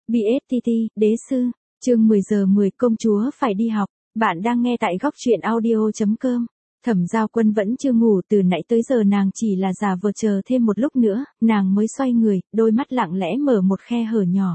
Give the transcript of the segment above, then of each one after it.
BSTT, đế sư, chương 10 giờ 10 công chúa phải đi học, bạn đang nghe tại góc truyện audio.com. Thẩm Giao Quân vẫn chưa ngủ, từ nãy tới giờ nàng chỉ là giả vờ chờ thêm một lúc nữa, nàng mới xoay người, đôi mắt lặng lẽ mở một khe hở nhỏ.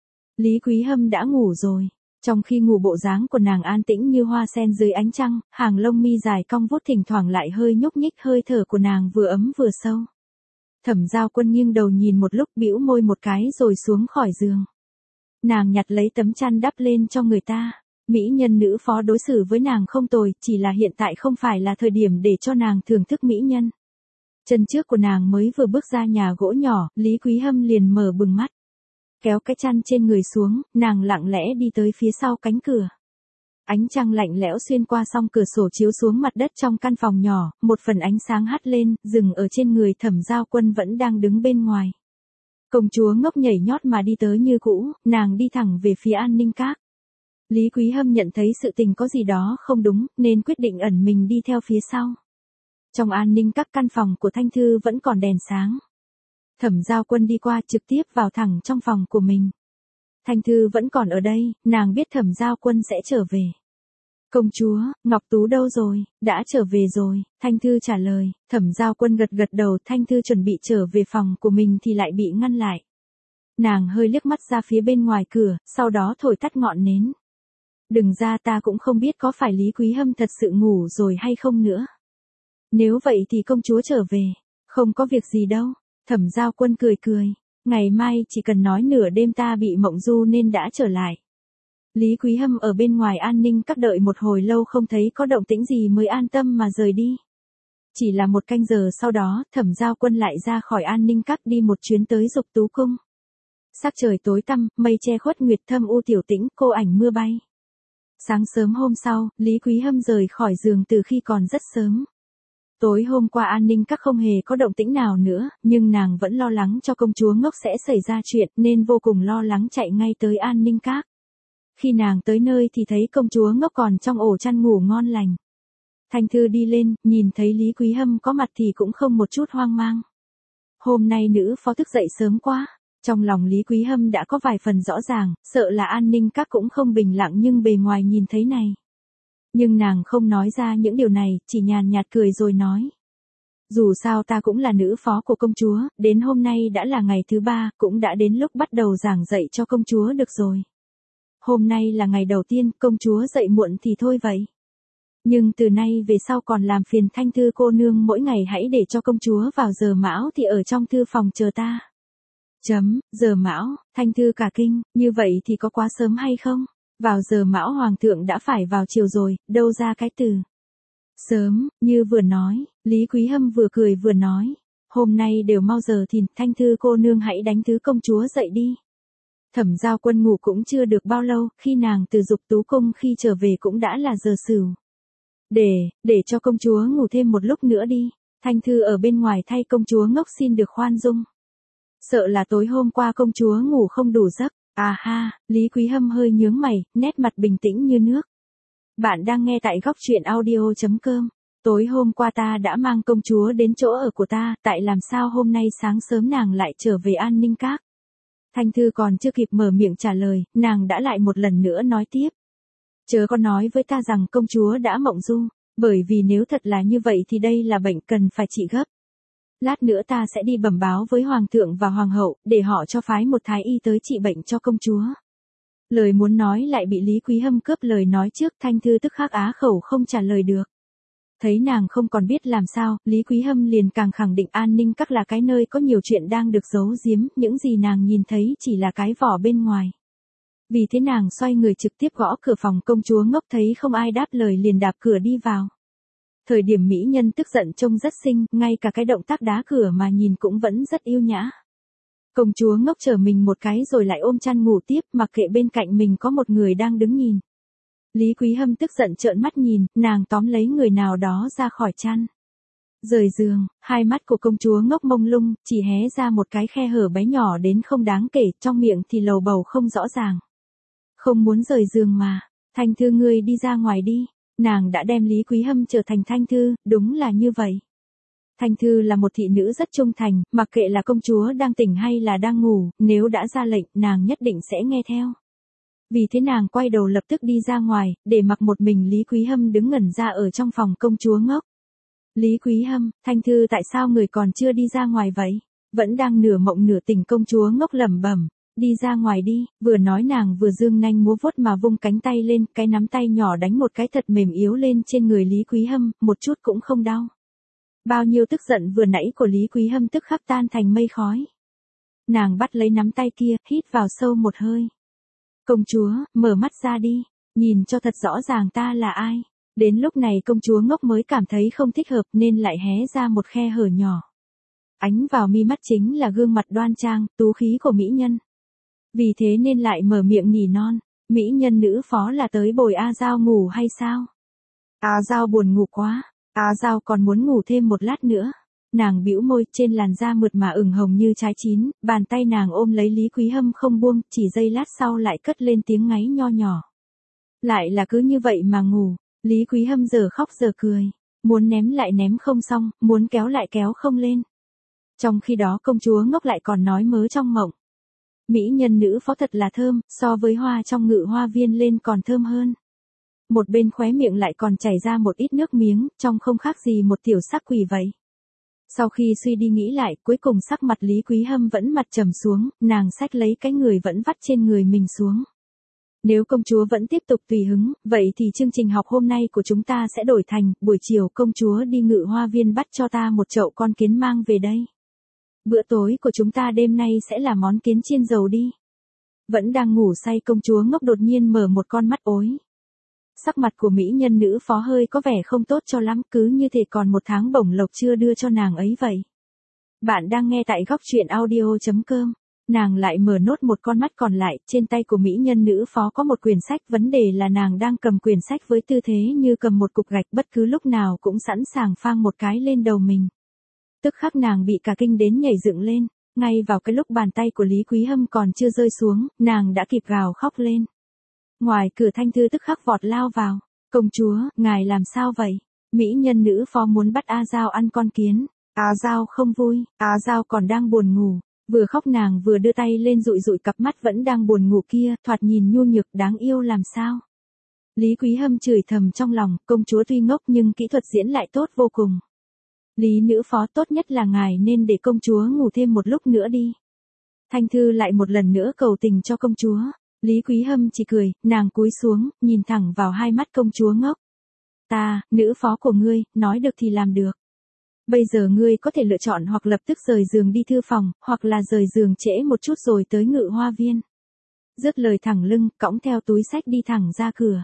Lý Quý Hâm đã ngủ rồi. Trong khi ngủ bộ dáng của nàng an tĩnh như hoa sen dưới ánh trăng, hàng lông mi dài cong vút thỉnh thoảng lại hơi nhúc nhích, hơi thở của nàng vừa ấm vừa sâu. Thẩm Giao Quân nghiêng đầu nhìn một lúc, bĩu môi một cái rồi xuống khỏi giường. Nàng nhặt lấy tấm chăn đắp lên cho người ta. Mỹ nhân nữ phó đối xử với nàng không tồi, chỉ là hiện tại không phải là thời điểm để cho nàng thưởng thức mỹ nhân. Chân trước của nàng mới vừa bước ra nhà gỗ nhỏ, Lý Quý Hâm liền mở bừng mắt. Kéo cái chăn trên người xuống, nàng lặng lẽ đi tới phía sau cánh cửa. Ánh trăng lạnh lẽo xuyên qua song cửa sổ chiếu xuống mặt đất trong căn phòng nhỏ, một phần ánh sáng hắt lên, dừng ở trên người Thẩm Giao Quân vẫn đang đứng bên ngoài. Công chúa ngốc nhảy nhót mà đi tới như cũ, nàng đi thẳng về phía An Ninh Các. Lý Quý Hâm nhận thấy sự tình có gì đó không đúng, nên quyết định ẩn mình đi theo phía sau. Trong An Ninh Các, căn phòng của Thanh Thư vẫn còn đèn sáng. Thẩm Giao Quân đi qua trực tiếp vào thẳng trong phòng của mình. Thanh Thư vẫn còn ở đây, nàng biết Thẩm Giao Quân sẽ trở về. Công chúa, Ngọc Tú đâu rồi? Đã trở về rồi, Thanh Thư trả lời. Thẩm Giao Quân gật gật đầu. Thanh Thư chuẩn bị trở về phòng của mình thì lại bị ngăn lại. Nàng hơi liếc mắt ra phía bên ngoài cửa, sau đó thổi tắt ngọn nến. Đừng ra, ta cũng không biết có phải Lý Quý Hâm thật sự ngủ rồi hay không nữa. Nếu vậy thì công chúa trở về, không có việc gì đâu. Thẩm Giao Quân cười cười, ngày mai chỉ cần nói nửa đêm ta bị mộng du nên đã trở lại. Lý Quý Hâm ở bên ngoài An Ninh Các đợi một hồi lâu không thấy có động tĩnh gì mới an tâm mà rời đi. Chỉ là một canh giờ sau đó, Thẩm Giao Quân lại ra khỏi An Ninh Các đi một chuyến tới Dục Tú Cung. Sắc trời tối tăm, mây che khuất nguyệt thâm u tiểu tĩnh, cô ảnh mưa bay. Sáng sớm hôm sau, Lý Quý Hâm rời khỏi giường từ khi còn rất sớm. Tối hôm qua An Ninh Các không hề có động tĩnh nào nữa, nhưng nàng vẫn lo lắng cho công chúa ngốc sẽ xảy ra chuyện nên vô cùng lo lắng chạy ngay tới An Ninh Các. Khi nàng tới nơi thì thấy công chúa ngốc còn trong ổ chăn ngủ ngon lành. Thanh Thư đi lên, nhìn thấy Lý Quý Hâm có mặt thì cũng không một chút hoang mang. Hôm nay nữ phó thức dậy sớm quá. Trong lòng Lý Quý Hâm đã có vài phần rõ ràng, sợ là An Ninh Các cũng không bình lặng nhưng bề ngoài nhìn thấy này. Nhưng nàng không nói ra những điều này, chỉ nhàn nhạt cười rồi nói. Dù sao ta cũng là nữ phó của công chúa, đến hôm nay đã là ngày thứ 3, cũng đã đến lúc bắt đầu giảng dạy cho công chúa được rồi. Hôm nay là ngày đầu tiên, công chúa dậy muộn thì thôi vậy. Nhưng từ nay về sau còn làm phiền Thanh Thư cô nương mỗi ngày hãy để cho công chúa vào giờ mão thì ở trong thư phòng chờ ta. Giờ mão, Thanh Thư cả kinh, như vậy thì có quá sớm hay không? Vào giờ mão hoàng thượng đã phải vào chiều rồi, đâu ra cái từ sớm, như vừa nói, Lý Quý Hâm vừa cười vừa nói. Hôm nay đều mau giờ thìn, Thanh Thư cô nương hãy đánh thứ công chúa dậy đi. Thẩm Giao Quân ngủ cũng chưa được bao lâu, khi nàng từ Dục Tú Cung khi trở về cũng đã là giờ sửu. Để cho công chúa ngủ thêm một lúc nữa đi. Thanh Thư ở bên ngoài thay công chúa ngốc xin được khoan dung. Sợ là tối hôm qua công chúa ngủ không đủ giấc. À ha, Lý Quý Hâm hơi nhướng mày, nét mặt bình tĩnh như nước. Bạn đang nghe tại góc truyện audio.com. Tối hôm qua ta đã mang công chúa đến chỗ ở của ta, tại làm sao hôm nay sáng sớm nàng lại trở về An Ninh Các. Thanh Thư còn chưa kịp mở miệng trả lời, nàng đã lại một lần nữa nói tiếp. Chớ có nói với ta rằng công chúa đã mộng du, bởi vì nếu thật là như vậy thì đây là bệnh cần phải trị gấp. Lát nữa ta sẽ đi bẩm báo với hoàng thượng và hoàng hậu, để họ cho phái một thái y tới trị bệnh cho công chúa. Lời muốn nói lại bị Lý Quý Hâm cướp lời nói trước, Thanh Thư tức khắc á khẩu không trả lời được. Thấy nàng không còn biết làm sao, Lý Quý Hâm liền càng khẳng định An Ninh Các là cái nơi có nhiều chuyện đang được giấu giếm, những gì nàng nhìn thấy chỉ là cái vỏ bên ngoài. Vì thế nàng xoay người trực tiếp gõ cửa phòng công chúa ngốc, thấy không ai đáp lời liền đạp cửa đi vào. Thời điểm mỹ nhân tức giận trông rất xinh, ngay cả cái động tác đá cửa mà nhìn cũng vẫn rất yêu nhã. Công chúa ngốc trở mình một cái rồi lại ôm chăn ngủ tiếp, mặc kệ bên cạnh mình có một người đang đứng nhìn. Lý Quý Hâm tức giận trợn mắt nhìn, nàng tóm lấy người nào đó ra khỏi chăn. Rời giường, hai mắt của công chúa ngốc mông lung, chỉ hé ra một cái khe hở bé nhỏ đến không đáng kể, trong miệng thì lầu bầu không rõ ràng. Không muốn rời giường mà, Thanh Thư ngươi đi ra ngoài đi. Nàng đã đem Lý Quý Hâm trở thành Thanh Thư, đúng là như vậy. Thanh Thư là một thị nữ rất trung thành, mặc kệ là công chúa đang tỉnh hay là đang ngủ, nếu đã ra lệnh, nàng nhất định sẽ nghe theo. Vì thế nàng quay đầu lập tức đi ra ngoài, để mặc một mình Lý Quý Hâm đứng ngẩn ra ở trong phòng công chúa ngốc. Lý Quý Hâm, Thanh Thư tại sao người còn chưa đi ra ngoài vậy? Vẫn đang nửa mộng nửa tỉnh công chúa ngốc lẩm bẩm. Đi ra ngoài đi, vừa nói nàng vừa dương nanh múa vuốt mà vung cánh tay lên, cái nắm tay nhỏ đánh một cái thật mềm yếu lên trên người Lý Quý Hâm, một chút cũng không đau. Bao nhiêu tức giận vừa nãy của Lý Quý Hâm tức khắc tan thành mây khói. Nàng bắt lấy nắm tay kia, hít vào sâu một hơi. Công chúa, mở mắt ra đi, nhìn cho thật rõ ràng ta là ai. Đến lúc này công chúa ngốc mới cảm thấy không thích hợp nên lại hé ra một khe hở nhỏ. Ánh vào mi mắt chính là gương mặt đoan trang, tú khí của mỹ nhân. Vì thế nên lại mở miệng nỉ non, mỹ nhân nữ phó là tới bồi A Giao ngủ hay sao? A Giao buồn ngủ quá, A Giao còn muốn ngủ thêm một lát nữa. Nàng bĩu môi, trên làn da mượt mà ửng hồng như trái chín, bàn tay nàng ôm lấy Lý Quý Hâm không buông, chỉ giây lát sau lại cất lên tiếng ngáy nho nhỏ. Lại là cứ như vậy mà ngủ, Lý Quý Hâm giờ khóc giờ cười, muốn ném lại ném không xong, muốn kéo lại kéo không lên. Trong khi đó công chúa ngốc lại còn nói mớ trong mộng. Mỹ nhân nữ phó thật là thơm, so với hoa trong ngự hoa viên lên còn thơm hơn. Một bên khóe miệng lại còn chảy ra một ít nước miếng, trông không khác gì một tiểu sắc quỷ vậy. Sau khi suy đi nghĩ lại, cuối cùng sắc mặt Lý Quý Hâm vẫn mặt trầm xuống, nàng xách lấy cái người vẫn vắt trên người mình xuống. Nếu công chúa vẫn tiếp tục tùy hứng, vậy thì chương trình học hôm nay của chúng ta sẽ đổi thành, buổi chiều công chúa đi ngự hoa viên bắt cho ta một chậu con kiến mang về đây. Bữa tối của chúng ta đêm nay sẽ là món kiến chiên dầu đi. Vẫn đang ngủ say công chúa ngốc đột nhiên mở một con mắt ối. Sắc mặt của mỹ nhân nữ phó hơi có vẻ không tốt cho lắm, cứ như thể còn một tháng bổng lộc chưa đưa cho nàng ấy vậy. Bạn đang nghe tại góc truyện audio.com. Nàng lại mở nốt một con mắt còn lại, trên tay của mỹ nhân nữ phó có một quyển sách, vấn đề là nàng đang cầm quyển sách với tư thế như cầm một cục gạch, bất cứ lúc nào cũng sẵn sàng phang một cái lên đầu mình. Tức khắc nàng bị cả kinh đến nhảy dựng lên, ngay vào cái lúc bàn tay của Lý Quý Hâm còn chưa rơi xuống, nàng đã kịp gào khóc lên. Ngoài cửa Thanh Thư tức khắc vọt lao vào, công chúa, ngài làm sao vậy? Mỹ nhân nữ phó muốn bắt A Giao ăn con kiến, A Giao không vui, A Giao còn đang buồn ngủ, vừa khóc nàng vừa đưa tay lên dụi dụi cặp mắt vẫn đang buồn ngủ kia, thoạt nhìn nhu nhược đáng yêu làm sao? Lý Quý Hâm chửi thầm trong lòng, công chúa tuy ngốc nhưng kỹ thuật diễn lại tốt vô cùng. Lý nữ phó tốt nhất là ngài nên để công chúa ngủ thêm một lúc nữa đi. Thanh Thư lại một lần nữa cầu tình cho công chúa. Lý Quý Hâm chỉ cười, nàng cúi xuống, nhìn thẳng vào hai mắt công chúa ngốc. Ta, nữ phó của ngươi, nói được thì làm được. Bây giờ ngươi có thể lựa chọn hoặc lập tức rời giường đi thư phòng, hoặc là rời giường trễ một chút rồi tới ngự hoa viên. Dứt lời thẳng lưng, cõng theo túi sách đi thẳng ra cửa.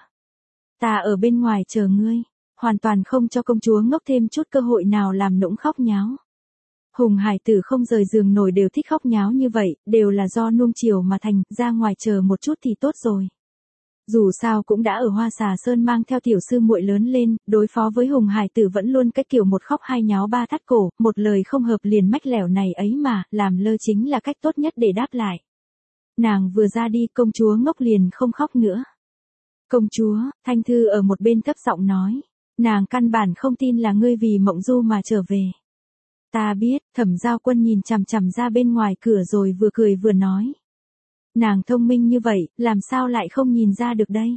Ta ở bên ngoài chờ ngươi. Hoàn toàn không cho công chúa ngốc thêm chút cơ hội nào làm nũng khóc nháo. Hùng hải tử không rời giường nổi đều thích khóc nháo như vậy, đều là do nuông chiều mà thành, ra ngoài chờ một chút thì tốt rồi. Dù sao cũng đã ở Hoa Xà Sơn mang theo tiểu sư muội lớn lên, đối phó với hùng hải tử vẫn luôn cái kiểu một khóc hai nháo ba thắt cổ, một lời không hợp liền mách lẻo này ấy mà, làm lơ chính là cách tốt nhất để đáp lại. Nàng vừa ra đi công chúa ngốc liền không khóc nữa. Công chúa, Thanh Thư ở một bên thấp giọng nói. Nàng căn bản không tin là ngươi vì mộng du mà trở về. Ta biết, Thẩm Giao Quân nhìn chằm chằm ra bên ngoài cửa rồi vừa cười vừa nói. Nàng thông minh như vậy, làm sao lại không nhìn ra được đây?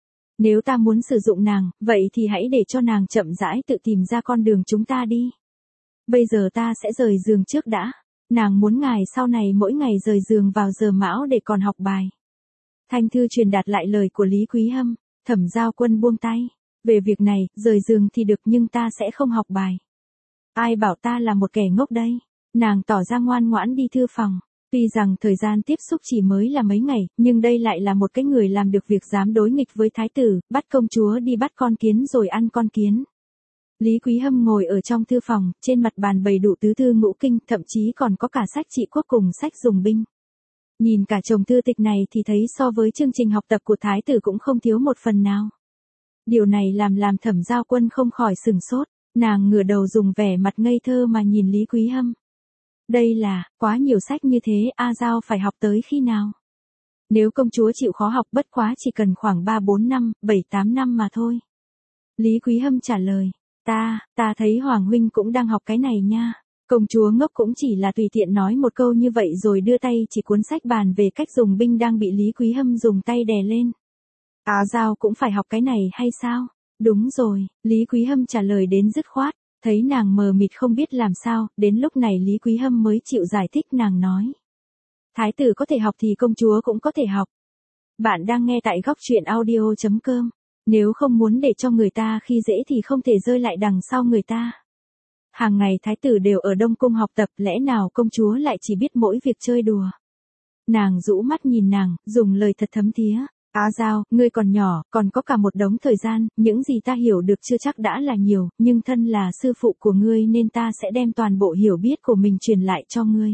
Nếu ta muốn sử dụng nàng, vậy thì hãy để cho nàng chậm rãi tự tìm ra con đường chúng ta đi. Bây giờ ta sẽ rời giường trước đã. Nàng muốn ngài sau này mỗi ngày rời giường vào giờ mão để còn học bài. Thanh Thư truyền đạt lại lời của Lý Quý Hâm, Thẩm Giao Quân buông tay. Về việc này, rời giường thì được nhưng ta sẽ không học bài. Ai bảo ta là một kẻ ngốc đây? Nàng tỏ ra ngoan ngoãn đi thư phòng. Tuy rằng thời gian tiếp xúc chỉ mới là mấy ngày, nhưng đây lại là một cái người làm được việc dám đối nghịch với thái tử, bắt công chúa đi bắt con kiến rồi ăn con kiến. Lý Quý Hâm ngồi ở trong thư phòng, trên mặt bàn bày đủ tứ thư ngũ kinh, thậm chí còn có cả sách trị quốc cùng sách dùng binh. Nhìn cả chồng thư tịch này thì thấy so với chương trình học tập của thái tử cũng không thiếu một phần nào. Điều này làm Thẩm Giao Quân không khỏi sừng sốt, nàng ngửa đầu dùng vẻ mặt ngây thơ mà nhìn Lý Quý Hâm. Đây là, quá nhiều sách như thế, A Giao phải học tới khi nào? Nếu công chúa chịu khó học bất quá chỉ cần khoảng 3-4 năm, 7-8 năm mà thôi. Lý Quý Hâm trả lời, Ta thấy Hoàng huynh cũng đang học cái này nha. Công chúa ngốc cũng chỉ là tùy tiện nói một câu như vậy rồi đưa tay chỉ cuốn sách bàn về cách dùng binh đang bị Lý Quý Hâm dùng tay đè lên. Giao cũng phải học cái này hay sao? Đúng rồi, Lý Quý Hâm trả lời đến dứt khoát, thấy nàng mờ mịt không biết làm sao, đến lúc này Lý Quý Hâm mới chịu giải thích nàng nói. Thái tử có thể học thì công chúa cũng có thể học. Bạn đang nghe tại góc truyện audio.com. Nếu không muốn để cho người ta khi dễ thì không thể rơi lại đằng sau người ta. Hàng ngày thái tử đều ở Đông Cung học tập, lẽ nào công chúa lại chỉ biết mỗi việc chơi đùa. Nàng rũ mắt nhìn nàng, dùng lời thật thấm thía. Giao, ngươi còn nhỏ, còn có cả một đống thời gian, những gì ta hiểu được chưa chắc đã là nhiều, nhưng thân là sư phụ của ngươi nên ta sẽ đem toàn bộ hiểu biết của mình truyền lại cho ngươi.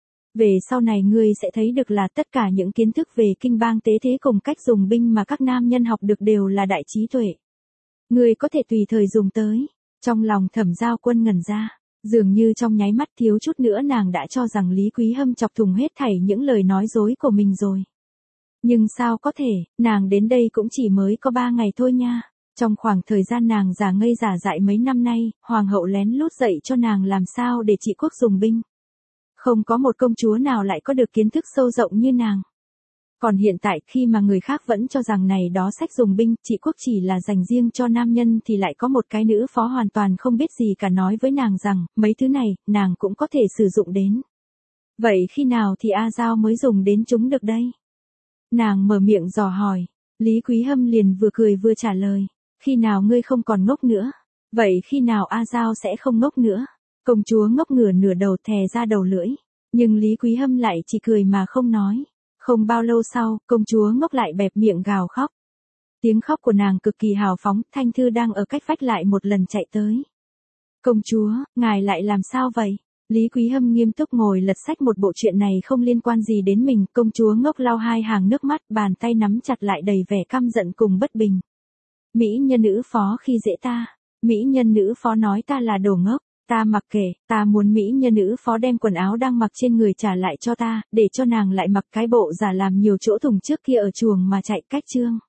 Về sau này ngươi sẽ thấy được là tất cả những kiến thức về kinh bang tế thế cùng cách dùng binh mà các nam nhân học được đều là đại trí tuệ. Ngươi có thể tùy thời dùng tới. Trong lòng Thẩm Giao Quân ngẩn ra, dường như trong nháy mắt thiếu chút nữa nàng đã cho rằng Lý Quý Hâm chọc thùng hết thảy những lời nói dối của mình rồi. Nhưng sao có thể, nàng đến đây cũng chỉ mới có 3 ngày thôi nha. Trong khoảng thời gian nàng giả ngây giả dại mấy năm nay, hoàng hậu lén lút dạy cho nàng làm sao để trị quốc dùng binh. Không có một công chúa nào lại có được kiến thức sâu rộng như nàng. Còn hiện tại khi mà người khác vẫn cho rằng này đó sách dùng binh, trị quốc chỉ là dành riêng cho nam nhân thì lại có một cái nữ phó hoàn toàn không biết gì cả nói với nàng rằng, mấy thứ này, nàng cũng có thể sử dụng đến. Vậy khi nào thì Giao mới dùng đến chúng được đây? Nàng mở miệng dò hỏi, Lý Quý Hâm liền vừa cười vừa trả lời, khi nào ngươi không còn ngốc nữa? Vậy khi nào Giao sẽ không ngốc nữa? Công chúa ngốc ngửa nửa đầu thè ra đầu lưỡi, nhưng Lý Quý Hâm lại chỉ cười mà không nói. Không bao lâu sau, công chúa ngốc lại bẹp miệng gào khóc. Tiếng khóc của nàng cực kỳ hào phóng, Thanh Thư đang ở cách vách lại một lần chạy tới. Công chúa, ngài lại làm sao vậy? Lý Quý Hâm nghiêm túc ngồi lật sách một bộ chuyện này không liên quan gì đến mình, công chúa ngốc lau 2 hàng nước mắt, bàn tay nắm chặt lại đầy vẻ căm giận cùng bất bình. Mỹ nhân nữ phó khi dễ ta, Mỹ nhân nữ phó nói ta là đồ ngốc. Ta mặc kệ, ta muốn Mỹ nhân nữ phó đem quần áo đang mặc trên người trả lại cho ta, để cho nàng lại mặc cái bộ giả làm nhiều chỗ thùng trước kia ở chuồng mà chạy cách chương.